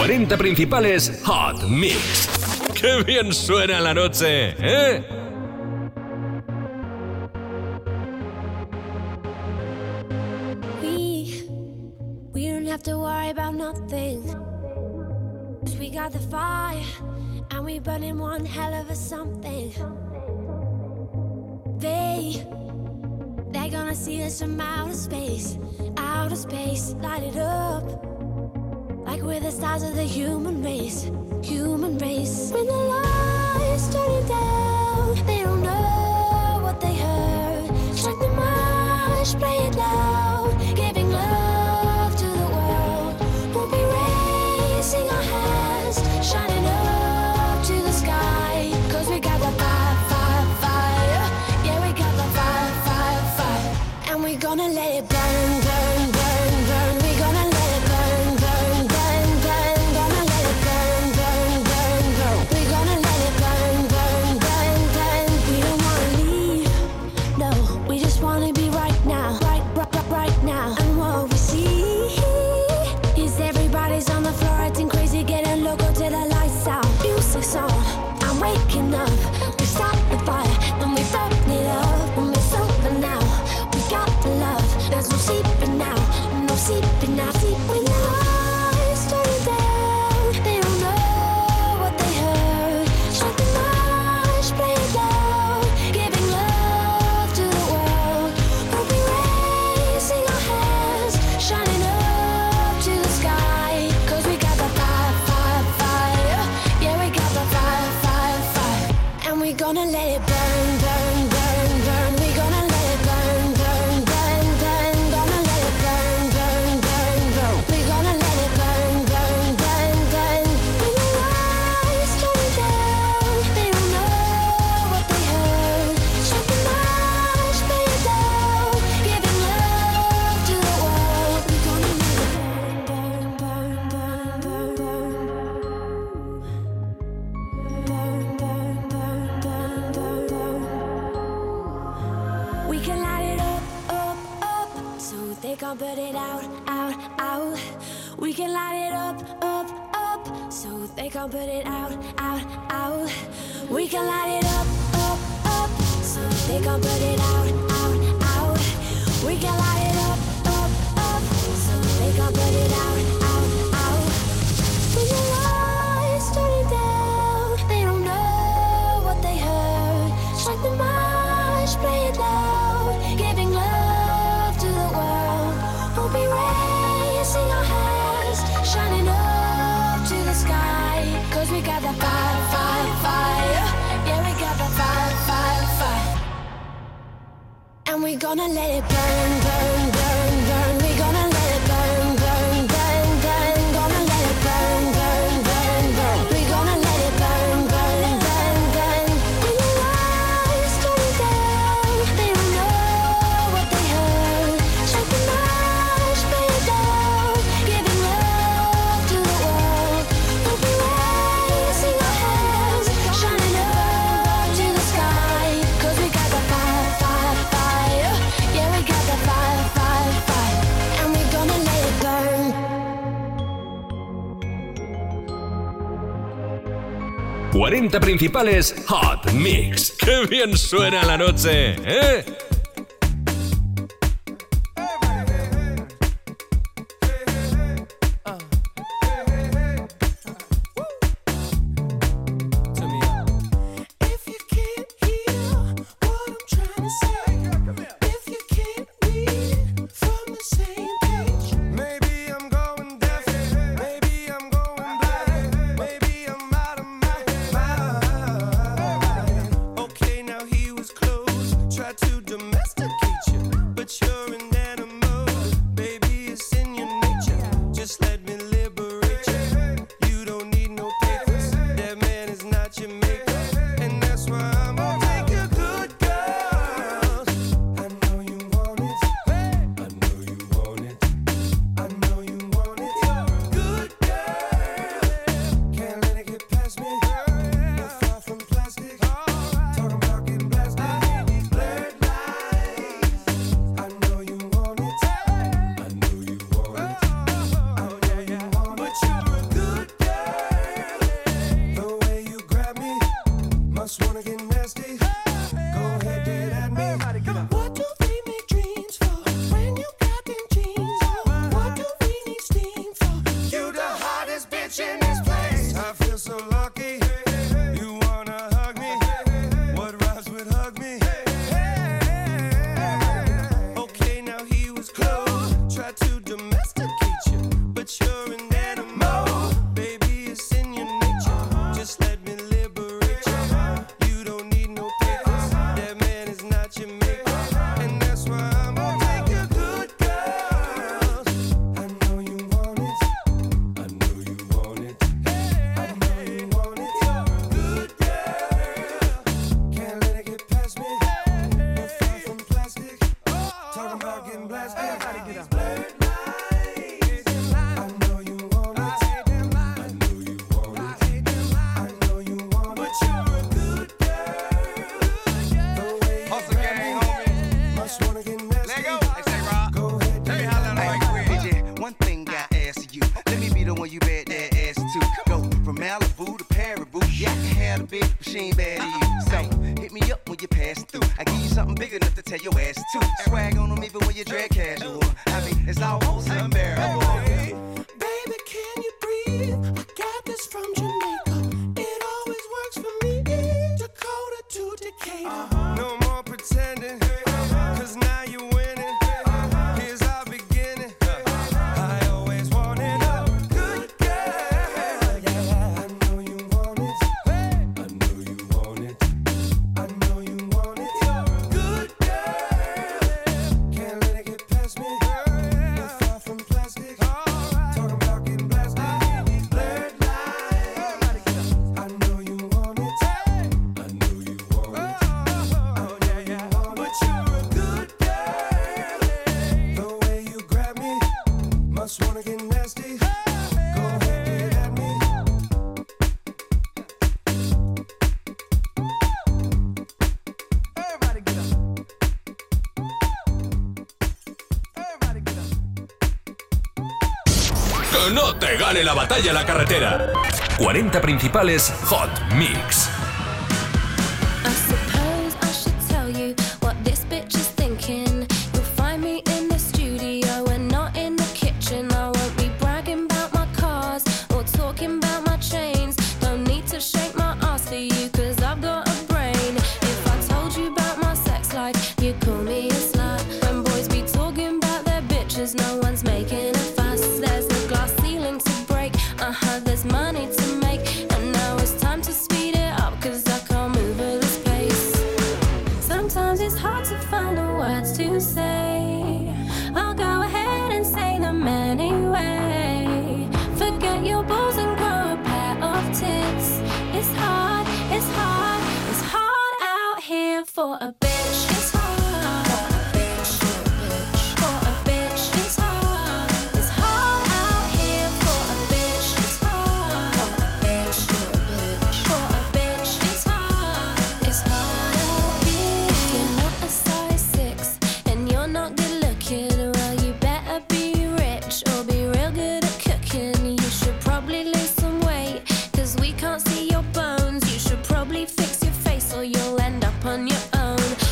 40 principales Hot Mix. ¡Qué bien suena la noche, eh! We don't have to worry about nothing. 'Cause we got the fire and we burning one hell of a something. They're gonna see us from outer space, light it up. Like we're the stars of the human race. When the lights turn it down, they don't know what they heard. Strike the march, play it loud, giving love to the world. We'll be raising our hands, shining up to the sky. 'Cause we got the fire, yeah, we got the fire. And we're gonna let it burn. We're gonna let it burn. Gonna let it burn. We're gonna let it burn. We don't wanna leave, no, we just wanna be right now. Right now. And what we see is everybody's on the floor acting crazy, getting loco till the lights out. Music's on, I'm waking up. We start the fire, then we burn it up. When it's over now, we got the love. There's no sleeping now, no sleeping now. When the lights turn it down, they don't know what they heard. Strike the march, play it loud, giving love to the world. We'll be raising our hands, shining up to the sky. 'Cause we got the fire, yeah, we got the fire. And we're gonna let it burn. We're gonna let it burn. Gonna let it burn. We're gonna let it burn. When the lights turn it down, they don't know what they heard. Strike the march, play it loud, giving love to the world. We're gonna let it We can light it up, so they can't put it out. We can light it up, so they can't put it out. We can light it up, so they can't put it out. We can light it up, so they can't put it out. When the lights turn it down, they don't know what they heard. Strike the march, play it loud, giving love to the world. We'll be raising our hands, shining up to the sky. 'Cause we got the fire, yeah, we got the fire. And we're gonna let it burn. We're gonna let it burn. Gonna let it burn. We're gonna let it burn. When the lights turn it down, they don't know what they heard. Strike the march, play it loud, giving love to the world. We'll be raising our hands, shining up to the sky. 'Cause we got the fire, yeah, we got the fire. And we're gonna let it burn. 40 principales Hot Mix. ¡Qué bien suena la noche, eh! If you can't hear what I'm trying to say, if you can't read from the same page, maybe I'm going deaf, maybe I'm going blind, maybe I'm out of my mind. Okay, now he was close, tried to rich in this place. I feel so lucky. You wanna hug me? What rhymes with hug me? Okay, now he was close. Tried to domesticate you, but you're an animal. Baby, it's in your nature. Just let me liberate you. You don't need no papers. That man is not your maker. And that's why I'm gonna take your good girls. I know you want it. I know you want it. I know you want it. You're a good girl. Can't let it get past me. We're far from plastic. Talking about getting blasted. These blurred lines. I know you want it. I know you want it. I know you want it. But you're a good girl. The way you Hustle grab gang, me, homie. must wanna get nasty. Let go. Hey, say, Rob. Go ahead, Tell me how that like quick. DJ, one thing I ask you. Let me be the one you bet that ass to. Go from Malibu to Paribu. Yeah, I can have a big machine bad to you. So hit me up when you pass through. I give you something big enough to tell your ass to. Swag on them even when you drag casual. I mean, it's almost unbearable. baby, can you breathe? I got this from Jamaica. It always works for me. Dakota to Decatur. No more pretending, cause now you're winning. Here's our beginning. I always wanted a good girl. Yeah, I know you want it. I know you want it. I know you want it. You're a good girl. Can't let it get past me. We're far from plastic. Talking about getting blasted. These blurred lines. I know you want it. I know you want it. I know you want it. But you're a good girl. The way you grab me, must wanna get nasty. Go ahead, get at me. Everybody get up. Everybody get up. Que no te gane la batalla en la carretera. 40 principales Hot Mix. I suppose I should tell you what this bitch is thinking. You'll find me in the studio and not in the kitchen. I won't be bragging about my cars or talking about my chains. Don't need to shake my ass for you, cause I've got a brain. If I told you about my sex life, you'd call me a slut. When boys be talking about their bitches, no one's making a fuss. There's a glass ceiling to break, there's money to make. And now it's time to speed it up, cause I can't move at this pace. Sometimes it's hard to find the words to say. I'll go ahead and say them anyway. Forget your balls and grow a pair of tits. It's hard, it's hard, it's hard out here for a bitch. It's hard for a bitch, for a bitch. It's hard out here for a bitch. It's hard for a bitch, for a bitch. It's hard out here. If you're not a size 6 and you're not good looking, well, you better be rich or be real good at cooking. You should probably lose some weight, cause we can't see your bones. You should probably fix your face or you'll end up on your own.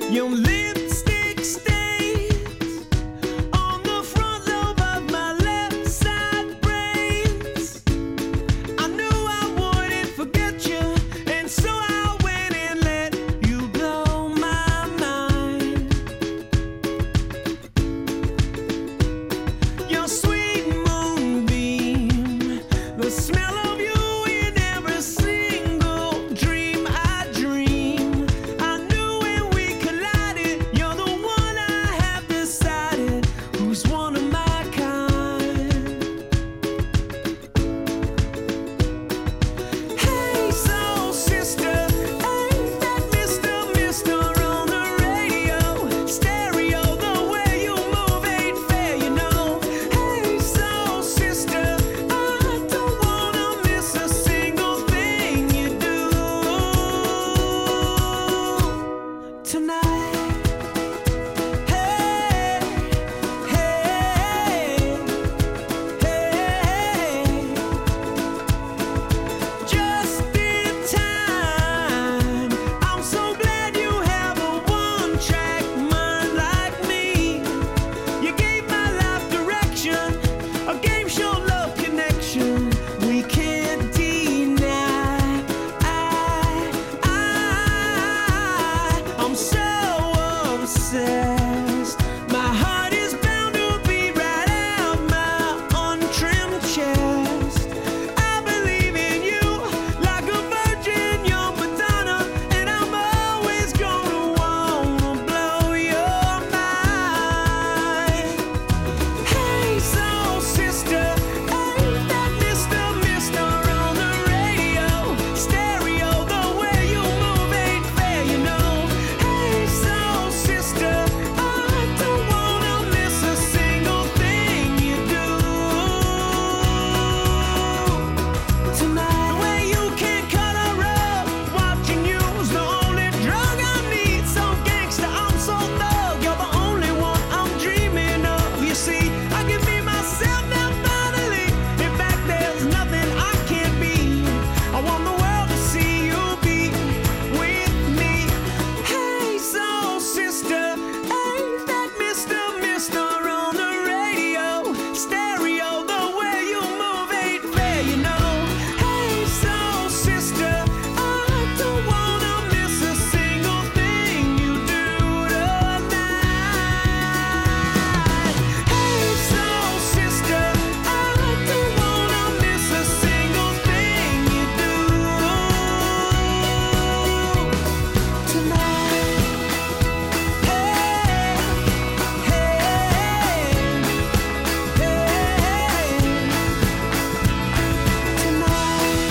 Your lipstick stains on the front lobe of my left side brains. I knew I wouldn't forget you, and so I went and let you blow my mind. Your sweet moonbeam, the smell of you in every single dream I dream. I knew when we collided, you're the one I have decided who's one of my kind. Hey, soul sister, ain't that Mr. on the radio? Stereo, the way you move ain't fair, you know. Hey, soul sister, I don't wanna miss a single thing you do tonight. Hey, hey, hey, just in time. I'm so glad you have a one-track mind like me. You gave my life direction, a game show love connection we can't deny. I'm so obsessed. My heart is bound to beat right out my untrimmed chest. I believe in you like a virgin, you're Madonna, and I'm always gonna wanna blow your mind. Hey, soul sister, ain't that Mr. on the radio? Stereo, the way you move ain't fair, you know. Hey, soul sister, I don't wanna miss a single thing you do tonight. The way you can cut a rug, watching you's the only drug I need. So gangsta, I'm so thug, you're the only one I'm dreaming of. You see, I can be myself now finally. In fact, there's nothing I can't be. I want the world to see you be with me. Hey, soul sister, ain't that Mr. on the radio? Stereo, the way you move ain't fair, you know. Hey, soul sister, I don't wanna miss a single thing you do tonight. Hey, soul sister, I don't wanna miss a single thing you do tonight. Hey, hey, hey, tonight.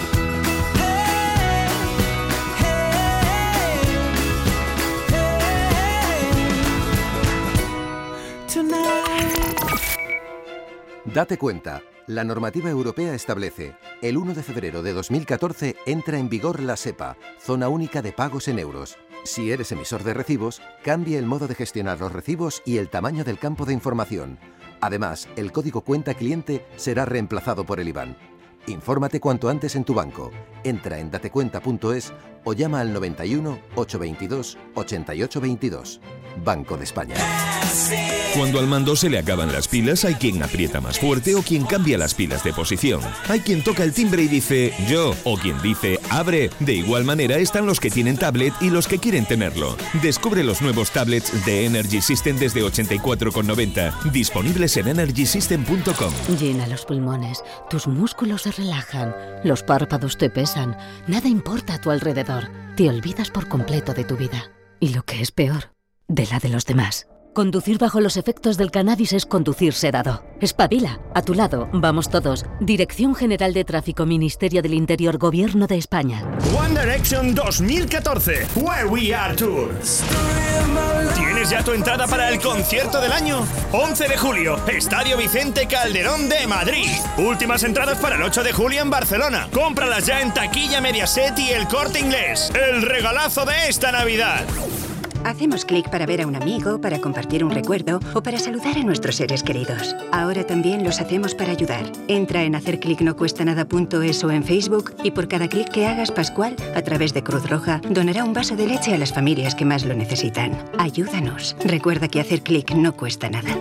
Tonight. Date cuenta, la normativa europea establece, el 1 de febrero de 2014 entra en vigor la SEPA, Zona Única de Pagos en Euros. Si eres emisor de recibos, cambia el modo de gestionar los recibos y el tamaño del campo de información. Además, el código cuenta cliente será reemplazado por el IBAN. Infórmate cuanto antes en tu banco. Entra en datecuenta.es o llama al 91 822 8822. Banco de España. Cuando al mando se le acaban las pilas, hay quien aprieta más fuerte o quien cambia las pilas de posición. Hay quien toca el timbre y dice yo, o quien dice abre. De igual manera están los que tienen tablet y los que quieren tenerlo. Descubre los nuevos tablets de Energy System desde 84,90. Disponibles en energysystem.com. Llena los pulmones, tus músculos se relajan, los párpados te pesan, nada importa a tu alrededor. Te olvidas por completo de tu vida. Y lo que es peor, de la de los demás. Conducir bajo los efectos del cannabis es conducir sedado. Espabila, a tu lado, vamos todos. Dirección General de Tráfico, Ministerio del Interior, Gobierno de España. One Direction 2014, Where We Are Tour. ¿Tienes ya tu entrada para el concierto del año? 11 de julio, Estadio Vicente Calderón de Madrid. Últimas entradas para el 8 de julio en Barcelona. Cómpralas ya en Taquilla Mediaset y El Corte Inglés. El regalazo de esta Navidad. Hacemos clic para ver a un amigo, para compartir un recuerdo o para saludar a nuestros seres queridos. Ahora también los hacemos para ayudar. Entra en hacerclicnocuestanada.es o en Facebook y por cada clic que hagas, Pascual, a través de Cruz Roja, donará un vaso de leche a las familias que más lo necesitan. Ayúdanos. Recuerda que hacer clic no cuesta nada.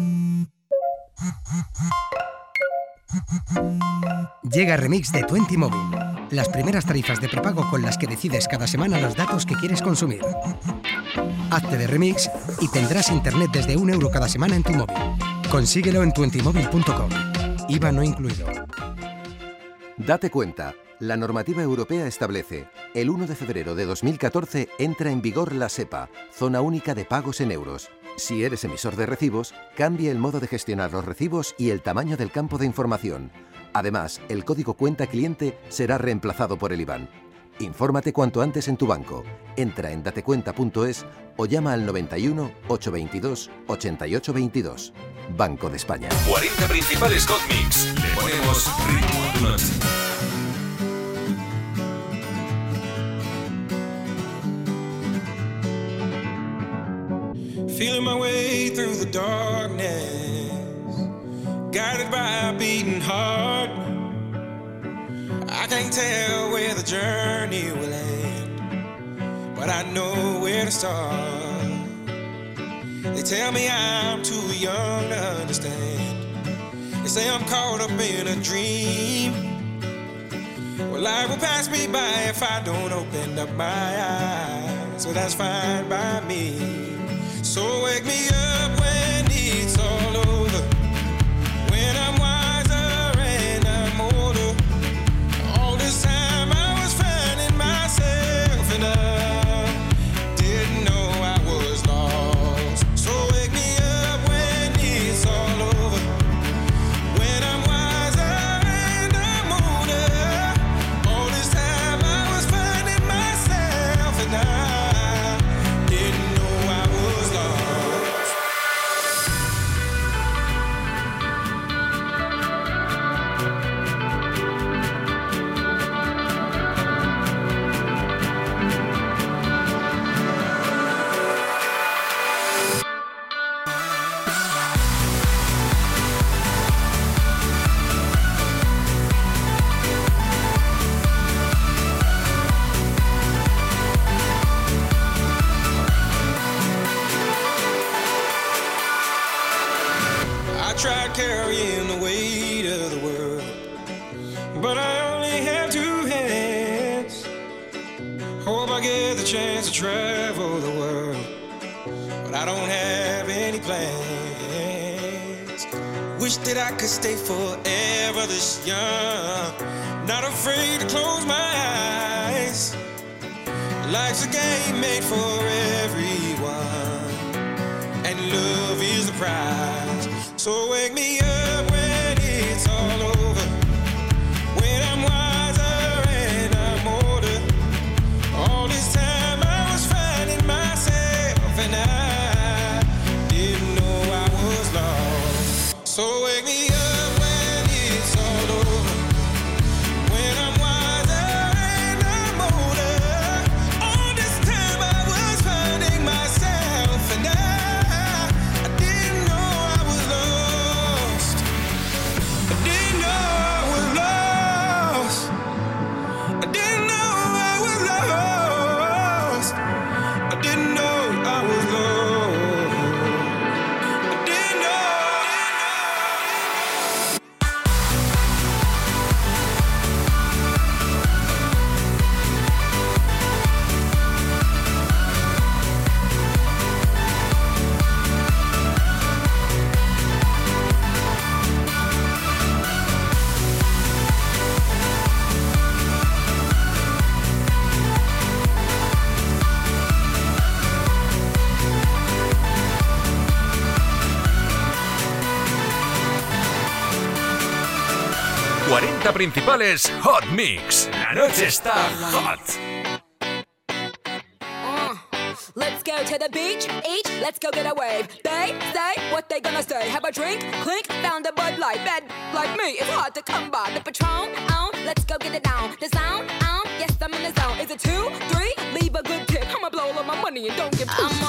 Llega Remix de 20 Móvil. Las primeras tarifas de prepago con las que decides cada semana los datos que quieres consumir. Hazte de Remix y tendrás internet desde €1 cada semana en tu móvil. Consíguelo en 20móvil.com. IVA no incluido. Date cuenta. La normativa europea establece, el 1 de febrero de 2014 entra en vigor la SEPA, Zona Única de Pagos en Euros. Si eres emisor de recibos, cambia el modo de gestionar los recibos y el tamaño del campo de información. Además, el código cuenta cliente será reemplazado por el IBAN. Infórmate cuanto antes en tu banco. Entra en datecuenta.es o llama al 91 822 8822. Banco de España. 40 principales Hot Mix. Le ponemos ritmo a tu noche. Feeling my way through the darkness, guided by a beating heart. I can't tell where the journey will end, but I know where to start. They tell me I'm too young to understand. They say I'm caught up in a dream. Well, life will pass me by if I don't open up my eyes, so that's fine by me. So wake me up when it's all over, when I'm wiser and I'm older. All this time I was finding myself and I didn't know I was lost. So wake me up when it's all over, when I'm wiser and I'm older. All this time I was finding myself and I didn't know I was lost. I tried carrying the weight of the world, but I only have two hands. Hope I get the chance to travel the world, but I don't have any plans. Wish that I could stay forever this young, not afraid to close my eyes. Life's a game made for everyone, and love is the prize. So wake me up when it's all over, when I'm wiser and I'm older. All this time I was finding myself and I didn't know I was lost. So wake me up when it's all over, when I'm wiser and I'm older. All this time I was finding myself and I didn't know I was lost. I didn't know I was lost. I didn't know I was lost. I didn't know I was lost. I didn't know. Principales Hot Mix. La noche está hot. Let's go to the beach, each, let's go get a wave. They say what they gonna say. Have a drink, clink, found a Bud Light. Bad like me, it's hard to come by. The Patron, let's go get it down. The sound, yes, I'm in the zone. Is it 2, 3? Leave a good tip. I'ma blow all of my money and don't give 2 cents.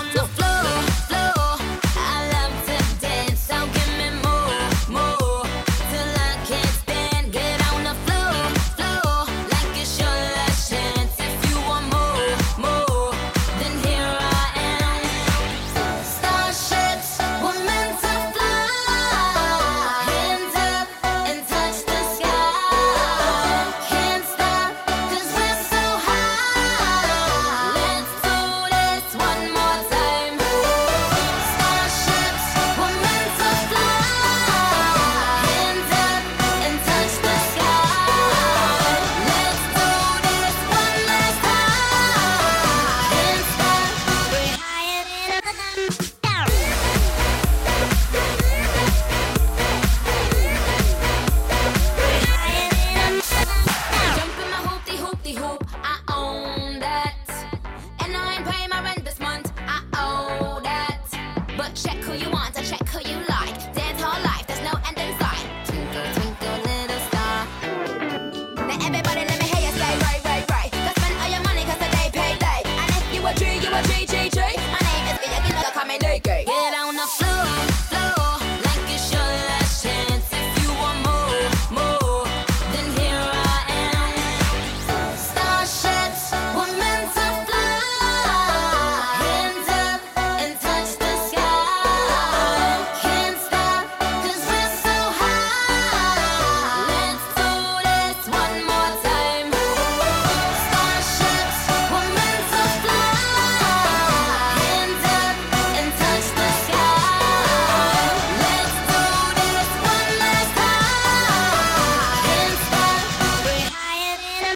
Check who you want, I check who you like. Dance all life, there's no end in sight. Twinkle, twinkle, little star. Now everybody let me hear you say right, right, right. Go spend all your money cause the day paid late. And if you a G, you a G, G, G. My name is Villa, you call me Nicky. Get on the floor, floor, like it's your last chance. If you want more, more, then here I am. Starships were meant to fly. Hands up and touch the sky. Can't stop 'cause we're so high. Let's do this one more time. Starships were meant to fly. Hands up and touch the sky. Let's do this one last time. Can't stop. We're higher than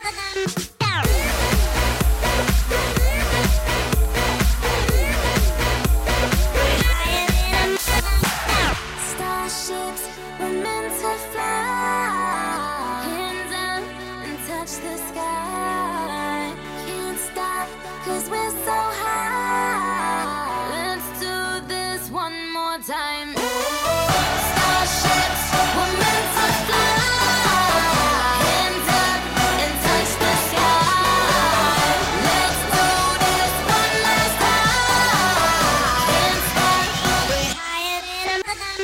Starships were meant to fly. Hands up and touch the sky. Can't stop 'cause we're so high. Let's do this one more time. Starships were meant to fly. Hands up and touch the sky. Let's do this one last time. Can't stop. We're higher than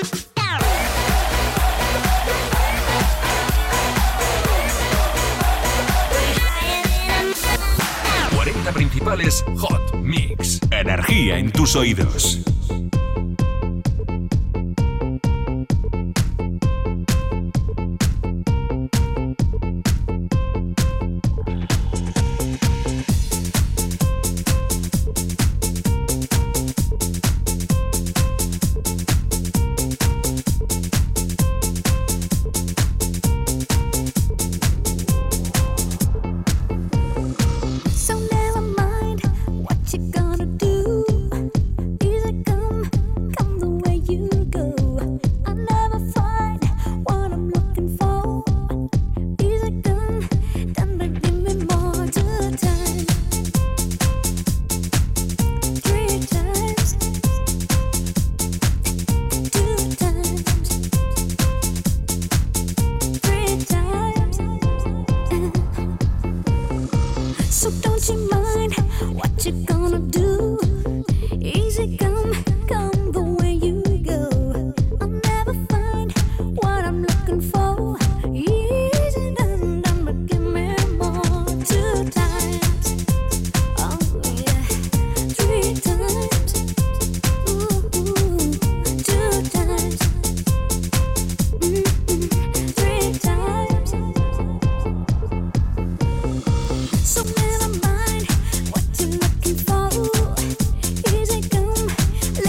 40 principales Hot Mix. Energía en tus oídos. So never mind what you gonna do. Easy come, come the way you go. I never find what I'm looking for. Easy come, then but give me more 2 times, 3 times, 2 times, 3 times. So don't you mind what you gonna do? Easy come, come the way you go. I'll never find what I'm looking for. Easy done, done, but give me more 2 times. Oh yeah, 3 times. Ooh, 2 times. 3 times. So never mind what you're looking for. Easy come,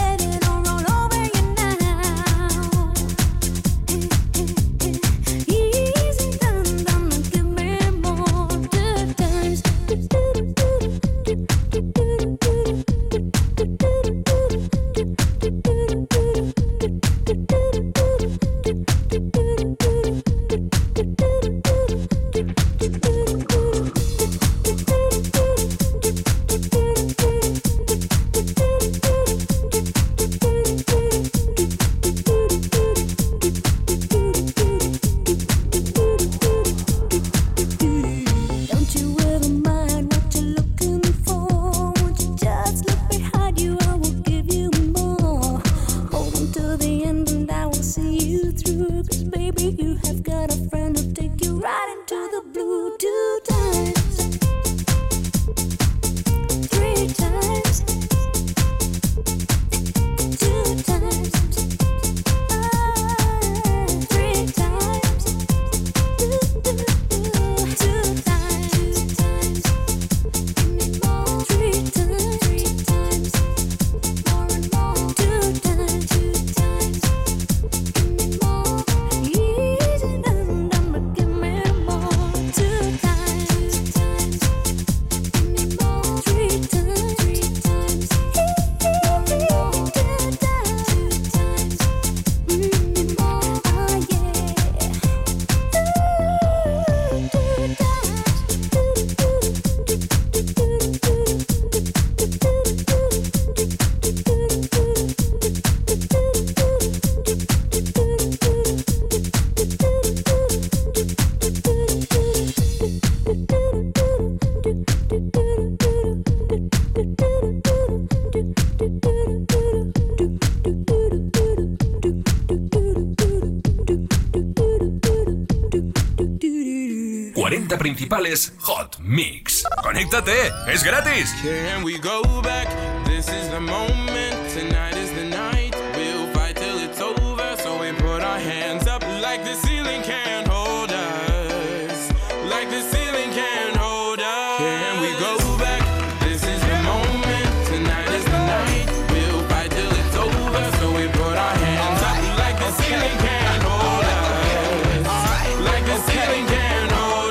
40 principales Hot Mix. ¡Conéctate! ¡Es gratis! Can we go back? This is the moment. Tonight is the night. We'll fight till it's over. So we put our hands up like the ceiling can't hold us. Like the ceiling can't hold us. Can we go back? This is the moment. Tonight is the night. We'll fight till it's over. So we put our hands up like the ceiling can't hold us. Like the ceiling can't hold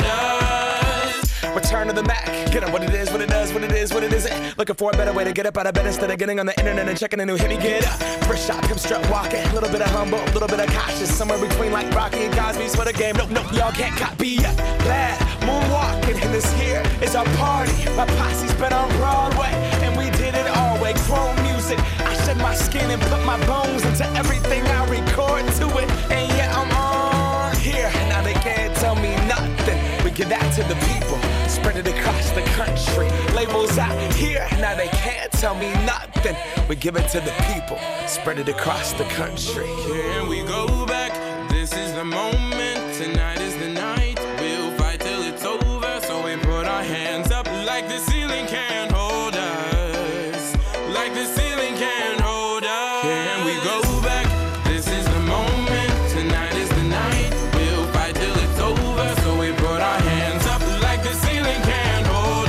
us. Return to the Mac. Get up what it is, what it does, what it is, what it isn't. Looking for a better way to get up out of bed instead of getting on the internet and checking a new hit. Me get up. First shot, come strut walking. A little bit of humble, a little bit of cautious. Somewhere between like Rocky and Cosby's for the game. Nope, nope, y'all can't copy yet. Bad moonwalking, and this here is our party. My posse's been on Broadway, and we did it all way. Chrome music. I shed my skin and put my bones into everything I record to it. And yeah, I'm on here. Now they can't tell me nothing. We give that to the people. Spread it across the country. Labels out here, now they can't tell me nothing. We give it to the people. Spread it across the country. Can we go back? This is the moment. Tonight is the night. We'll fight till it's over. So we put our hands up like the ceiling can't hold us. Like the ceiling can't hold us. Can we go back? This is the moment. Tonight is the night. We'll fight till it's over. So we put our hands up like the ceiling can't hold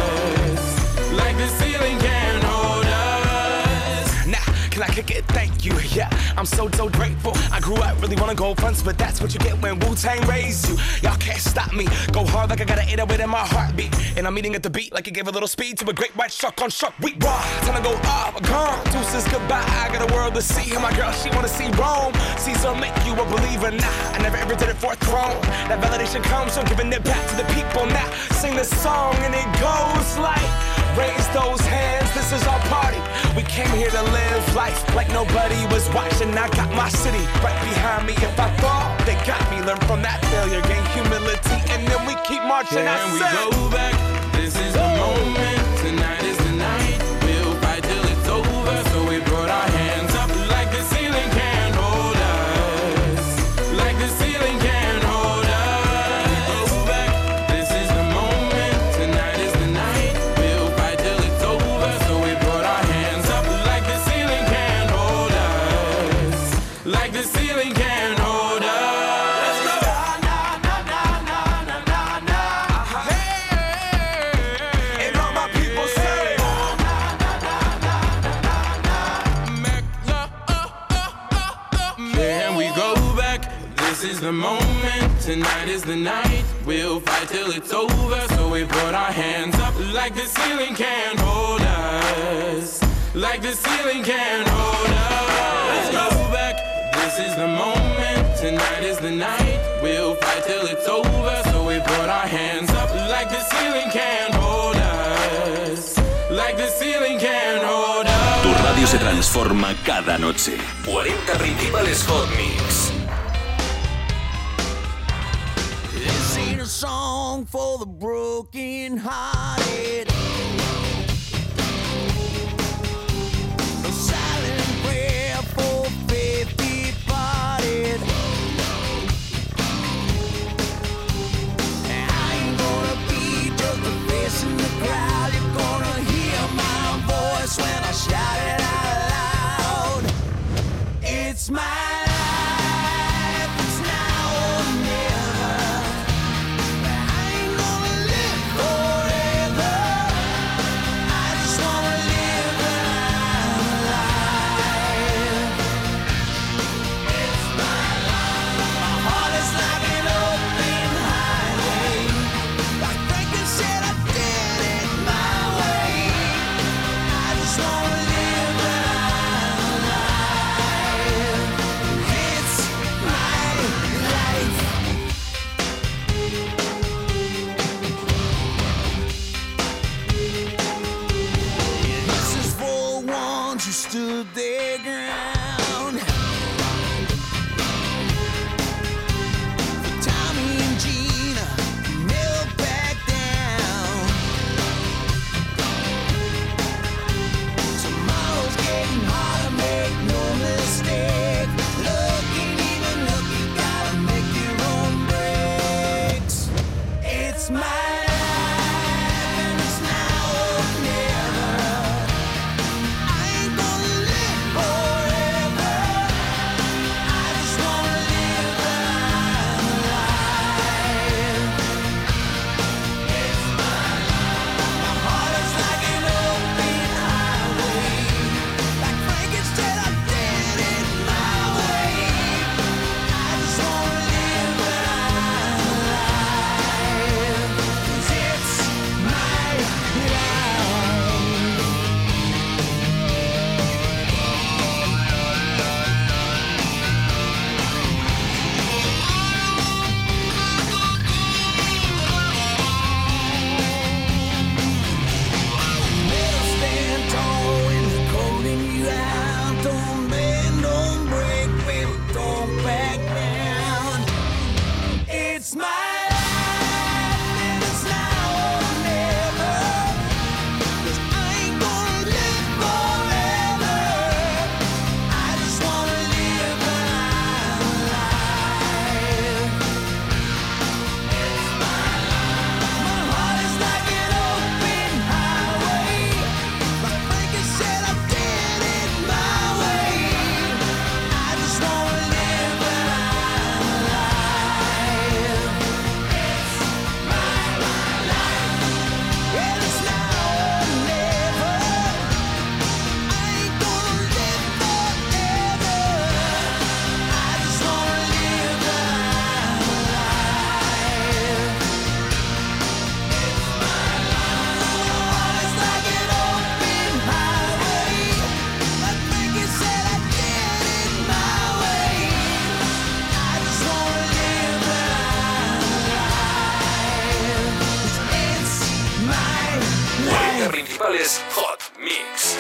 us. Like the ceiling can't hold us. Nah, can I kick it? Thank you, yeah. I'm so grateful. I grew up really wanna go fronts, but that's what you get when Wu-Tang raised you. Y'all can't stop me. Go hard like I got an 808 in my heartbeat. And I'm eating at the beat like it gave a little speed to a great white shark on shark. We raw, time to go off, gone. Deuces goodbye, I got a world to see. And my girl, she wanna see Rome. Caesar make you a believer, nah. I never ever did it for a throne. That validation comes from giving it back to the people. Now sing this song and it goes like, raise those hands, this is our party. We came here to live life like nobody was watching. I got my city right behind me. If I fall, they got me. Learn from that failure, gain humility, and then we keep marching. Can we go back? This is the moment. Tonight is the night. We'll fight till it's over. So we put our hands up like the ceiling can't hold us. Like the ceiling can't hold us. Go back. This is the moment. Tonight is the night. We'll fight till it's over. So we put our hands up like the ceiling can't hold us. Like the ceiling can't hold us. Can we go back? This is the moment. Tonight is the night. We'll fight till it's over. So we put our hands up like the ceiling can't hold us. Like the ceiling can't hold us. Let's go back. This is the moment. Tonight is the night. We'll fight till it's over. So we put our hands up like the ceiling can't hold us. Like the ceiling can't hold us. Tu radio se transforma cada noche. 40 principales Hot Mix. This ain't a song for the broken hearted. A silent prayer for faith departed. I ain't gonna be just a face in the crowd. You're gonna hear my voice when I shout it out loud. It's my life, it's now or never. I ain't gonna live forever. I just wanna live when I'm alive. It's my life. My heart is like an open highway. Like Franklin said, I did it my way. I just wanna live when I'm alive. It's my life. This is for the ones who stood their ground. For Tommy and Gina, who never back down. Tomorrow's getting harder, make no mistake. Look, ain't even look, you gotta make your own breaks. It's 40 principales Hot Mix.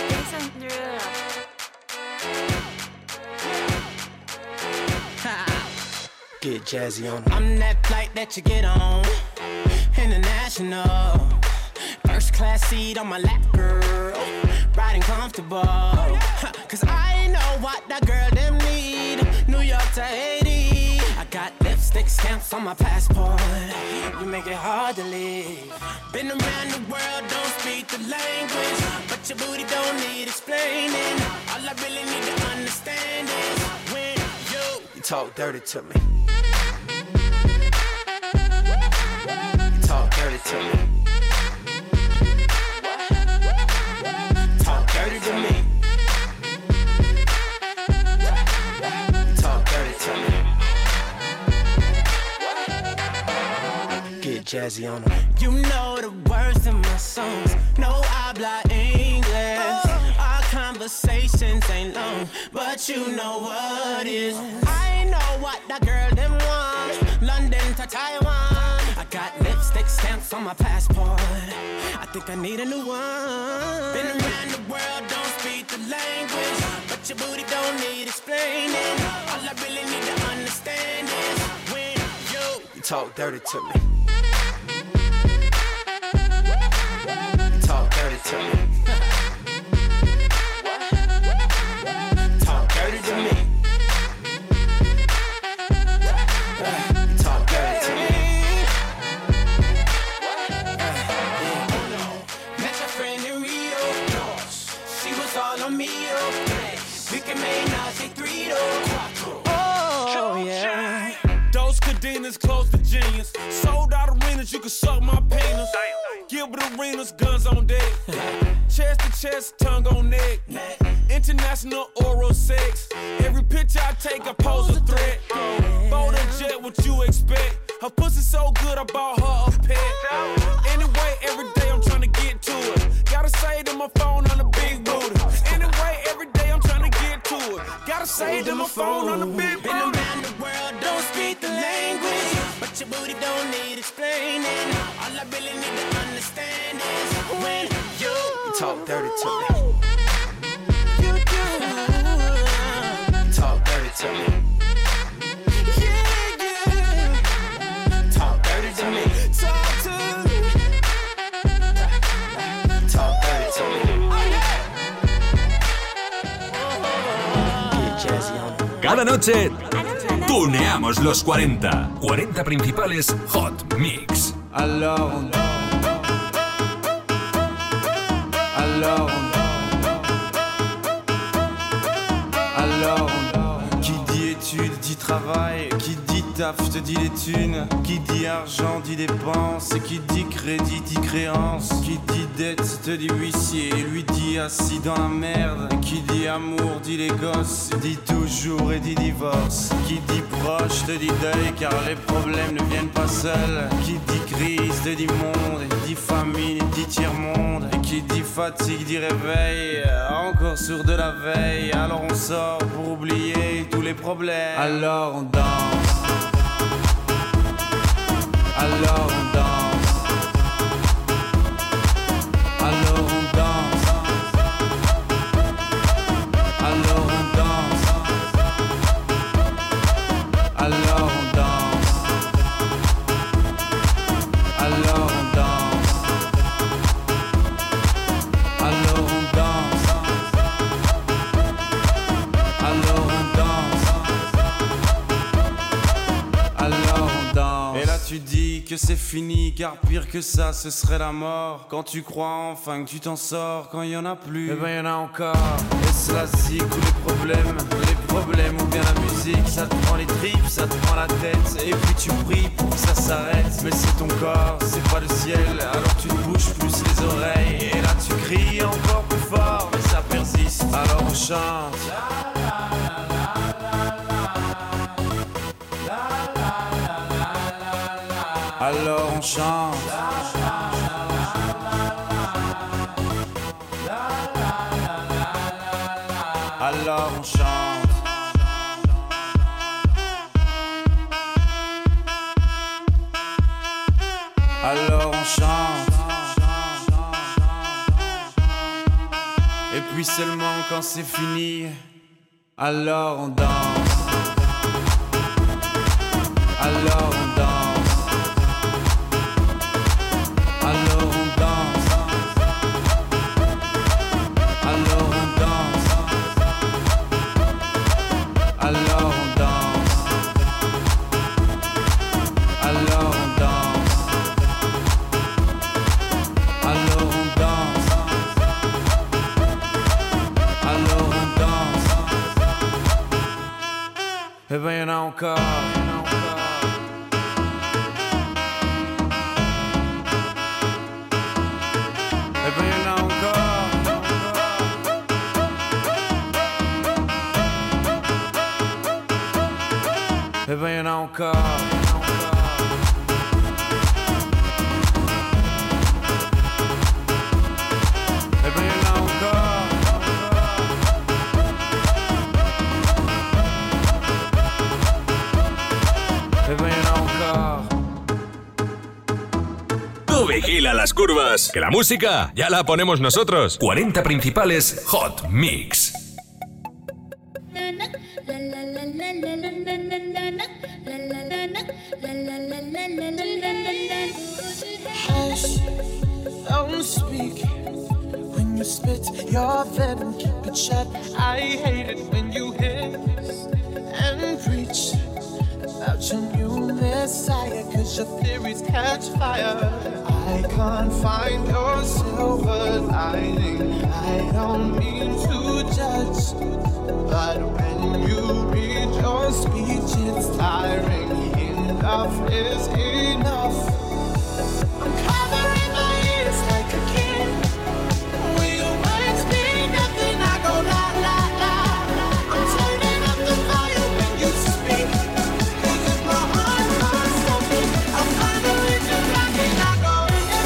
Get jazzy on. I'm that flight that you get on. International. First class seat on my lap, girl. Riding comfortable. Cause I know what that girl them need. New York to Haiti. I got lipstick stamps on my passport. You make it hard to leave. Been around the world, don't speak the language. But your booty don't need explaining. All I really need to understand is when you talk dirty to me. Talk dirty to me. Talk dirty to me. Talk dirty to me. Get jazzy on them. You know the words in my songs. No habla English. Our conversations ain't long, but you know what is. I know what that girl them want. London to Taiwan. I got lipstick stamps on my passport. I think I need a new one. Been around the world, don't speak the language, but your booty don't need explaining. All I really need to understand is when you talk dirty to me. Talk dirty to me. Talk dirty to me. Talk dirty to me. Met my friend in Rio. She was all on me. We can make Nazi 3 Oh yeah. Those cadenas close to genius. Sold out arenas, you can suck my penis. Gilbert Arenas, guns on deck. Chest to chest, tongue on neck. International oral sex. Every picture I take, I pose a threat. Bold and jet, what you expect? Her pussy so good, I bought her a pet. Anyway, every day I'm trying to get to it. Gotta say to my phone on the big booty. Anyway, every day I'm trying to get to it. Gotta say to my phone on the big booty. Been around the world, don't speak the language, but your booty don't need explaining. All I really need to understand is when you talk dirty to me. Talk dirty to me. Talk dirty to me. Talk to me. Talk dirty to me. Get jazzy on them. Cada noche tuneamos los 40. 40 principales Hot Mix. Alors qui dit études dit travail, qui dit taf te dit les thunes, qui dit argent dit dépenses, et qui dit crédit dit créance, qui dit dette te dit huissier, lui dit assis dans la merde, qui dit amour dit les gosses, dit toujours et dit divorce, qui dit proche te dit deuil car les problèmes ne viennent pas seuls, qui dit crise te dit monde, dit famine dit tiers-monde, et qui dit fatigue dit réveil, encore sur de la veille, alors on sort pour oublier tous les problèmes. Alors on danse. Alors on danse. Alors on danse. Alors on danse. Alors on danse. Alors on danse. Alors on danse. Alors on danse. Alors on danse. Et là tu dis que c'est fini, car pire que ça ce serait la mort. Quand tu crois enfin que tu t'en sors, quand y en a plus, eh ben y en a encore. Est-ce la zik ou les problèmes ou bien la musique? Ça te prend les tripes, ça te prend la tête, et puis tu pries pour que ça s'arrête. Mais c'est ton corps, c'est pas le ciel, alors tu te bouges plus les oreilles. Et là tu cries encore plus fort, mais ça persiste, alors on chante. Alors on chante. Alors on chante. Alors on chante. Et puis seulement quand c'est fini, alors on danse. Alors on danse. Alors on danse. Alors on danse. Alors on danse. Alors on danse. Alors on danse. Alors on danse. Eh ben y'en a encore. Eh ben y'en a encore. Eh ben y'en a encore. Eh ben y'en a encore. Eh ben y'en a encore. Tú vigila las curvas, que la música ya la ponemos nosotros. 40 principales Hot Mix. Hush, don't speak when you spit your venom, keep it shut. I hate it when you hiss and preach about your new messiah, 'cause your theories catch fire. I can't find your silver lining. I don't mean to judge, but when you read your speech, it's tiring. Enough is enough. I'm covering my ears like a kid. Will your words mean nothing? I go la la la. I'm turning up the volume when you speak. 'Cause if my heart wants something, I'm finally just rocking. I go.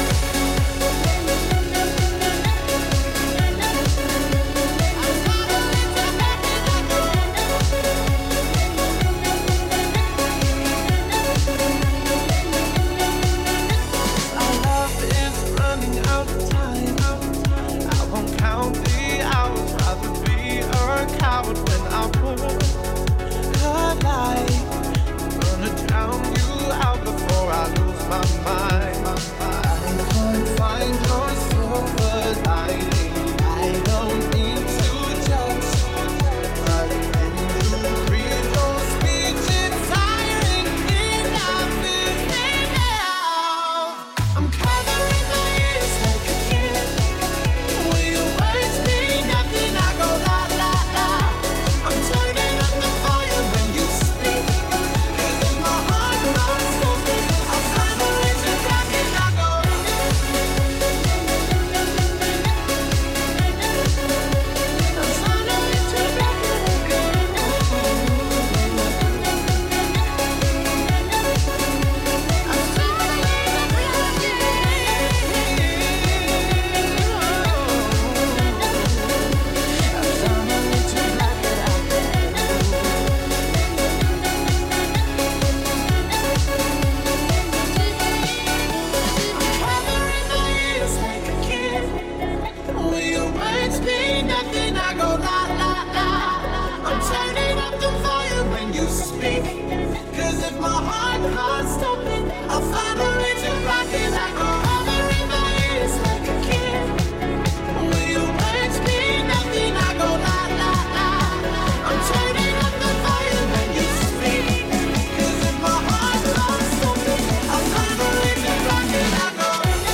Our love is running out of time. I won't count the hours. Rather be a coward when I pull a lie. Gonna drown you out before I lose my mind. I can't find your silver lining. I don't need to judge, but when you read your speech, it's tiring. Enough is enough. I'm covering my ears like a kid. Will your words mean nothing? I go la la la. I'm turning up the volume when you speak. 'Cause if my heart wants something, I'm finally just rocking. I go. I'm finally just covering my ears like a kid. Will your words mean nothing? I go la la la. I'm turning up the volume when you speak. 'Cause if my heart can't stop it, I'll finally just rock it. I go covering my ears like a kid. Will your words mean nothing? I go la la la. I'm turning up the volume when you speak. 'Cause if my heart can't stop it, I'll finally just rock it. I go.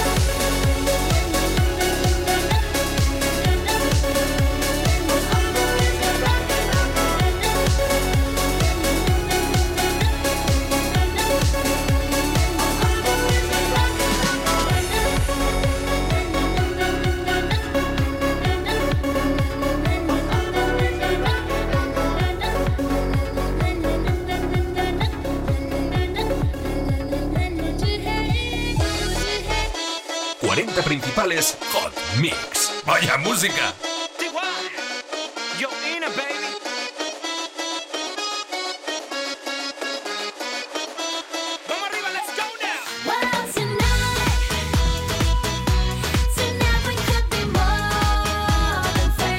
40 principales Hot Mix. ¡Vaya música! Yo, Ina, baby. Vamos arriba, let's go now. Well, tonight we could be more than friends.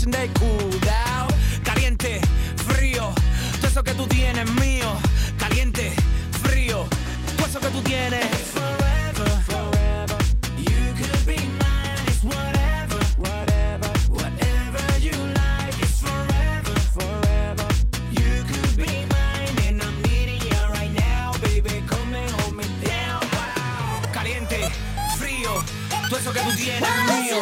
and they cool down. Caliente, frío, todo eso que tú tienes es mío. Caliente, frío, todo eso que tú tienes. Forever, forever, you could be mine. It's whatever, whatever, whatever you like. It's forever, forever, you could be mine. And I'm needing you right now, baby. Come and hold me down. Wow. Caliente, frío, todo eso que tú tienes es mío.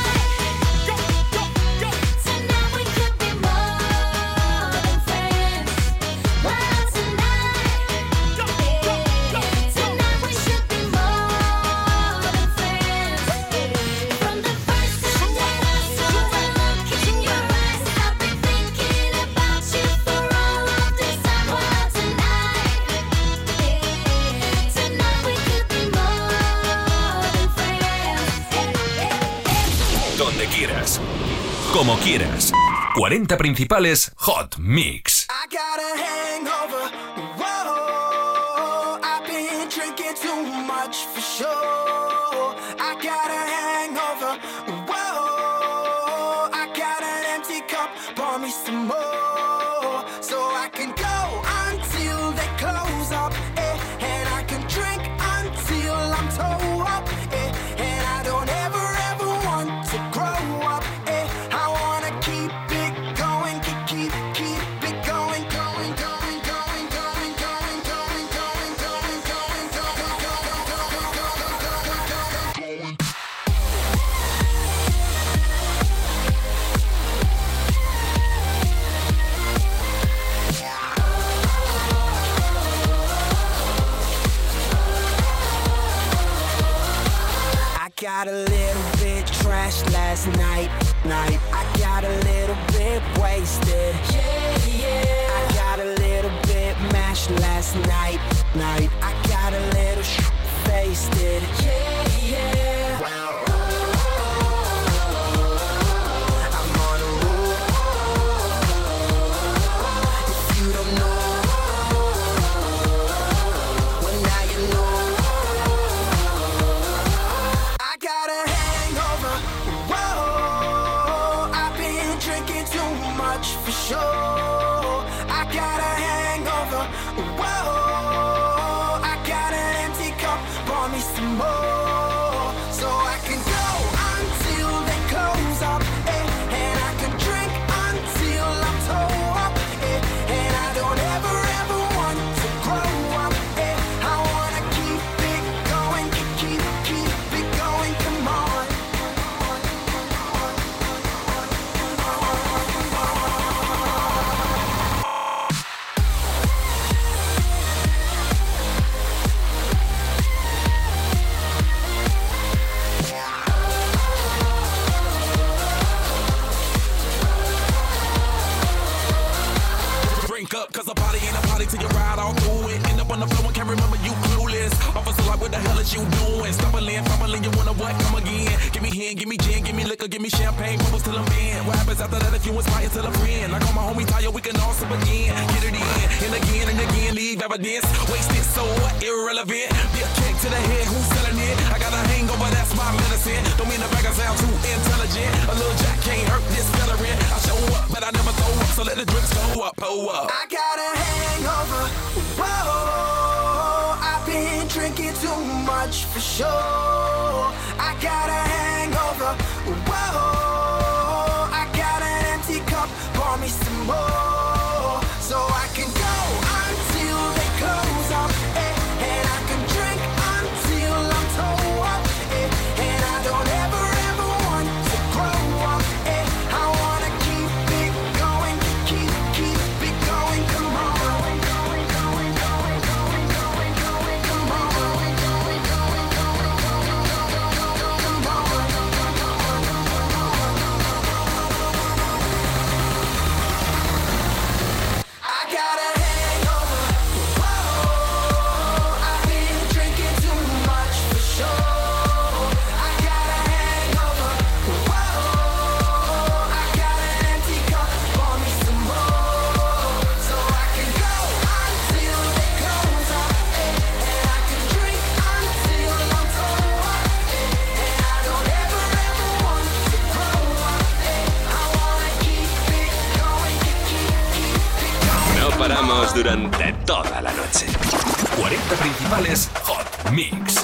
Donde quieras, como quieras. 40 principales Hot Mix. I got a hangover. Whoa, I've been drinking too much for sure. I got a hangover. Whoa, I got an empty cup. Pour me some more, so I can go until they close up. And I can drink until I'm toe up. And I don't ever want to grow up. I wanna keep it going, keep it going, going, going, going, going, going, going, going, going, going, going. I got a little bit trashed last night. I got a little bit wasted. Yeah. I got a little bit mashed last night. I got a little faced it. Yeah. I'm on a roll. If you don't know, well now you know. I got a hangover. Whoa, I've been drinking too much for sure. I got a hangover. Whoa, I got an empty cup. Pour me some more, so I can go until they close up. And I can drink until I'm toe up. And I don't ever want to grow up. I wanna keep it going, keep it going. Come on. Drink up, cause a party ain't a party till you ride all through it. End up on the floor and can't remember you clueless. Officer like, what the hell is you doing? Stumbling, you wanna what? Come again. Give me hen, give me gin, give me liquor, give me champagne, bubbles till I'm in. What happens after that if you inspire till a friend? Like all my homies tired, we can all sip again. Get it in, and again, leave evidence. Wasted, so what? Irrelevant. Be a kick to the head, who's selling it? I got a hangover, that's my medicine. Don't mean the bag I sound too intelligent. A little jack can't hurt this celery. I show up, but I never throw up, so let the drinks go up, pull up. I got a hangover. Whoa, I've been drinking too much for sure. I got a hangover. Whoa, I got an empty cup. Pour me some more, so I can go until they close up. And I can drink until I'm toe up. And I don't ever want to grow up. I wanna keep it going, keep it going. Come on. Come on. ponemos durante toda la noche. 40 principales Hot Mix.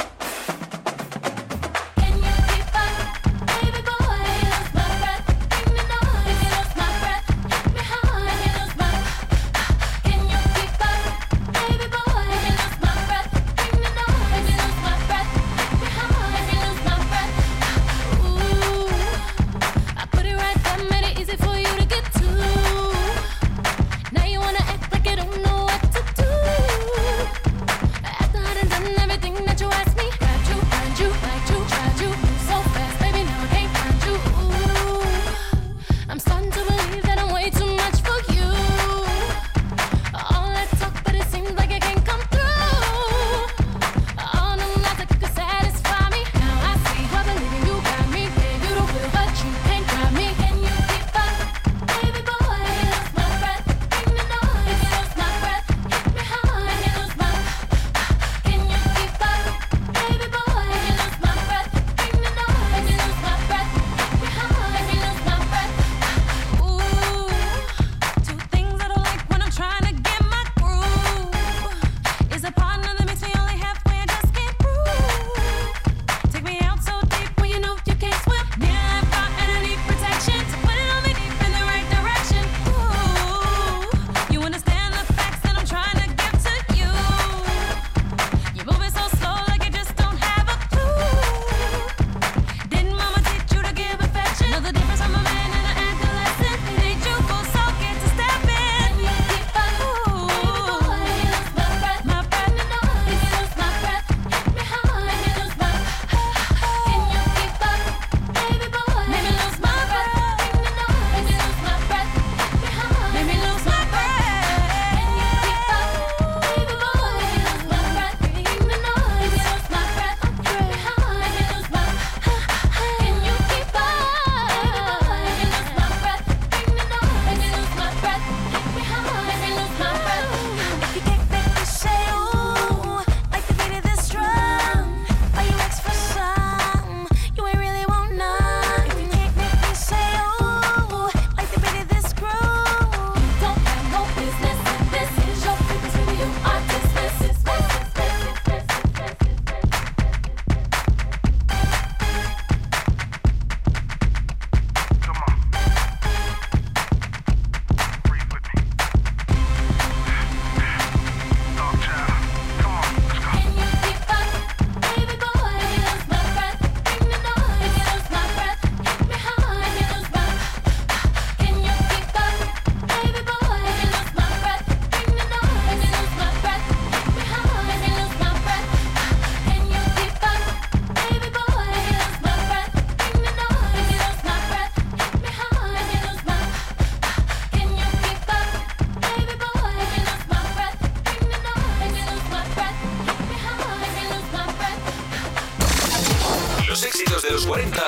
Los éxitos de los 40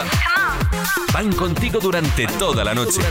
van contigo durante toda la noche.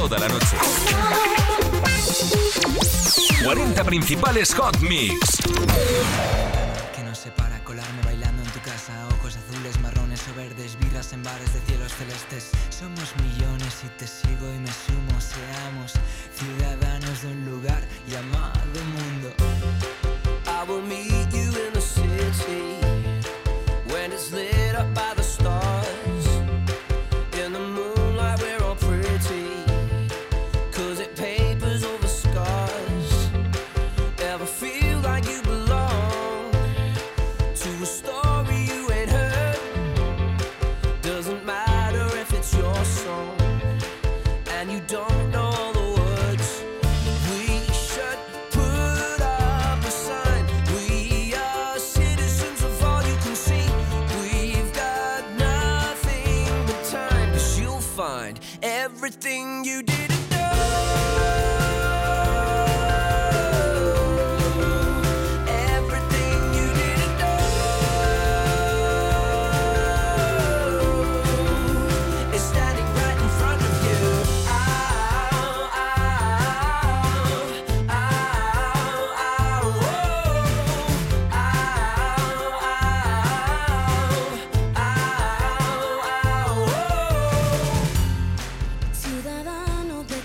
40 principales Hot Mix. Que no se para colarme bailando en tu casa. Ojos azules, marrones o verdes, birras en bares de cielos celestes. Somos millones y te sigo y me sumo. Seamos ciudadanos de un lugar llamado mundo. I will meet you in the city when it's lit up by the stars. In the moonlight we're all pretty, 'cause it papers over scars. Ever feel like you belong to a story you ain't heard? Doesn't matter if it's your song and you don't know all the words. We should put up a sign. We are citizens of all you can see. We've got nothing but time, 'cause you'll find everything you didn't know. Everything you didn't know is standing right in front of you. Ciudadano de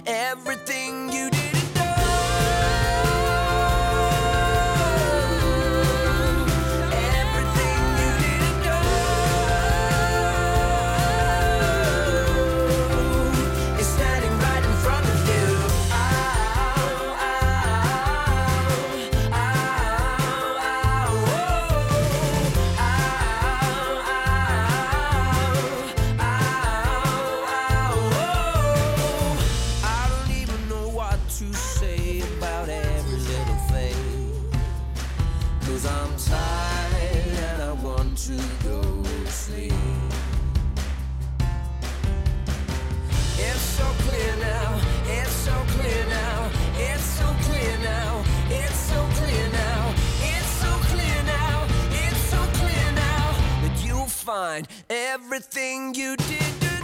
everything you did. Find everything you did.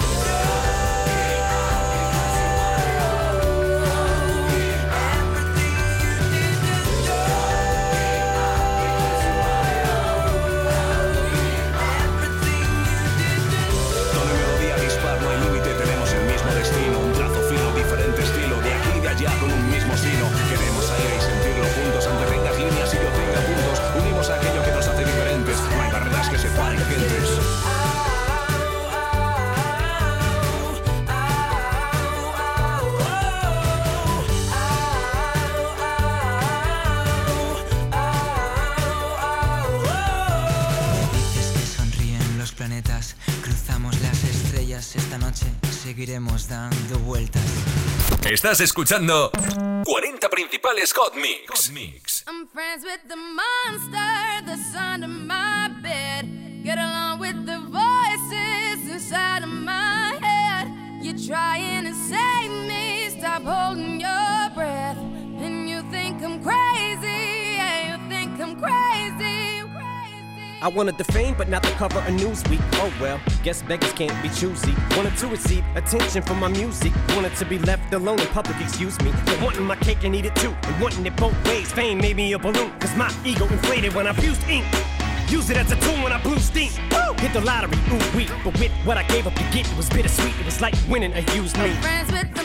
Esta noche seguiremos dando vueltas. Estás escuchando 40 principales Hot Mix. I'm friends with the monster that's under my bed. Get along with the voices inside of my head. You're trying to save me, stop holding your breath. And you think I'm crazy, yeah, you think I'm crazy. I wanted the fame, but not the cover of Newsweek. Oh well, guess beggars can't be choosy. Wanted to receive attention from my music. Wanted to be left alone in public, excuse me. But wanting my cake and eat it too. And wanting it both ways. Fame made me a balloon, cause my ego inflated when I fused ink. Use it as a tool when I blew steam. Woo! Hit the lottery, ooh wee. But with what I gave up to get, it was bittersweet. It was like winning a used me. Friends with